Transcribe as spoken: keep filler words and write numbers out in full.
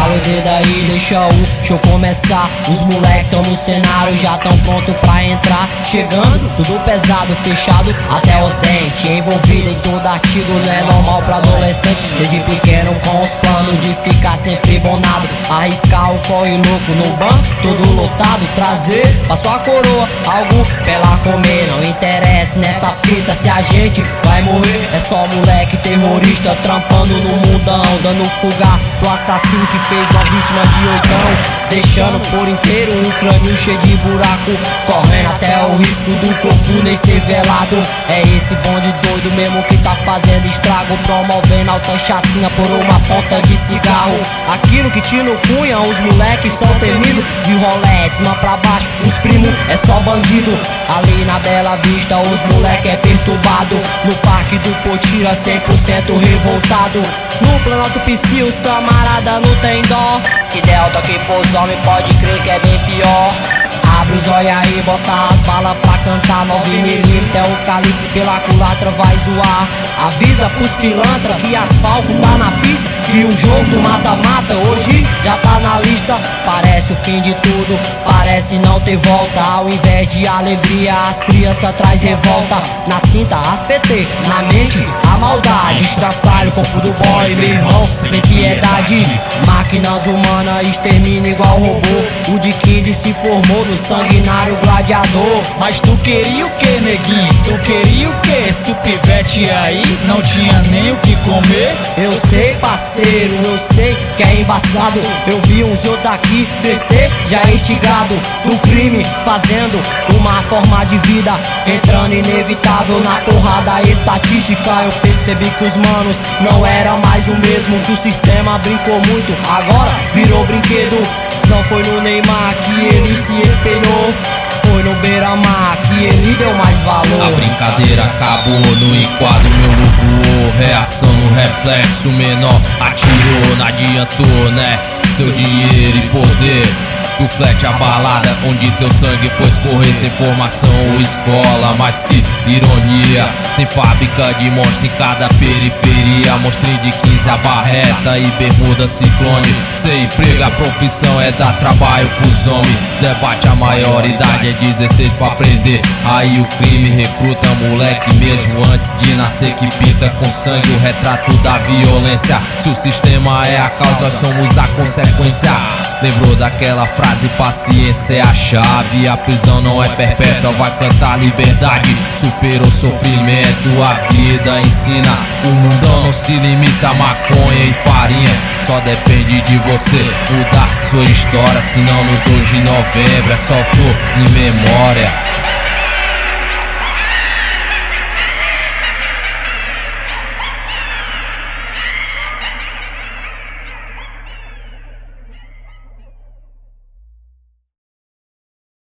Estala o dedo aí, deixa o show começar. Os moleques tão no cenário, já tão pronto pra entrar. Chegando, tudo pesado, fechado até os dentes. Envolvido em todo artigo, não é normal pra adolescente. Desde pequeno com os planos de ficar sempre bonado. Arriscar o corre louco no banco, todo lotado. Trazer pra sua coroa algo pra ela comer. Não interessa nessa fita se a gente vai morrer. É só moleque terrorista trampando no mundão, dando fuga pro assassino que fez uma vítima de oitão. Deixando por inteiro um crânio cheio de buraco, correndo até o risco do corpo nem ser velado. É esse bonde doido mesmo que tá fazendo estrago, promovendo alta chacina por uma ponta de cigarro. Aquilo que tira no cunha, os moleques são temidos. De Rolex, lá pra baixo, os primos é só bandido. Ali na Bela Vista, os moleque é perturbado. No Parque do Potira, cem por cento revoltado. No Planalto Psi, os camarada não tem dó. Que Delta que pôs homem, pode crer que é bem pior. Abre os olhos aí, bota as balas pra cantar. Nove milímetros é o calibre, pela culatra vai zoar. Avisa pros pilantra que asfalto tá na pista, que o jogo do mata-mata hoje já tá na lista. Parece o fim de tudo, parece não ter volta. Ao invés de alegria, as crianças traz revolta. Na cinta, as P T, na mente, a maldade. Estraçalho, corpo do boy, meu irmão, sem piedade. Máquinas humanas extermina igual robô. O de Kid se formou no sanguinário gladiador. Mas tu queria o que, neguinho? Tu queria o que? Se o pivete aí não tinha nem o que comer. Eu sei, parceiro, eu sei que é embaçado. Eu vi uns outros daqui crescer já instigado do crime, fazendo uma forma de vida, entrando inevitável na porrada estatística. Eu percebi que os manos não era mais o mesmo, que o sistema brincou muito, agora virou brinquedo. Não foi no Neymar que ele se espelhou, foi no Beira-Mar que ele deu mais valor. A brincadeira acabou, no enquadro meu lucro. Reação no reflexo menor, atirou, não adiantou, né? Seu dinheiro e poder, do flat a balada, onde teu sangue foi escorrer. Sem formação ou escola, mas que ironia. Tem fábrica de monstro em cada periferia. Monstrinho de quinze, a barreta e bermuda ciclone. Sem emprego, a profissão é dar trabalho pros homens. Debate a maioridade é dezesseis pra aprender. Aí o crime recruta moleque mesmo antes de nascer, que pinta com sangue o retrato da violência. Se o sistema é a causa, somos a consequência. Lembrou daquela frase, paciência é a chave. A prisão não é perpétua, vai cantar liberdade. Superou sofrimento, a vida ensina. O mundão não se limita a maconha e farinha. Só depende de você mudar sua história. Senão no dois de novembro é só flor em memória.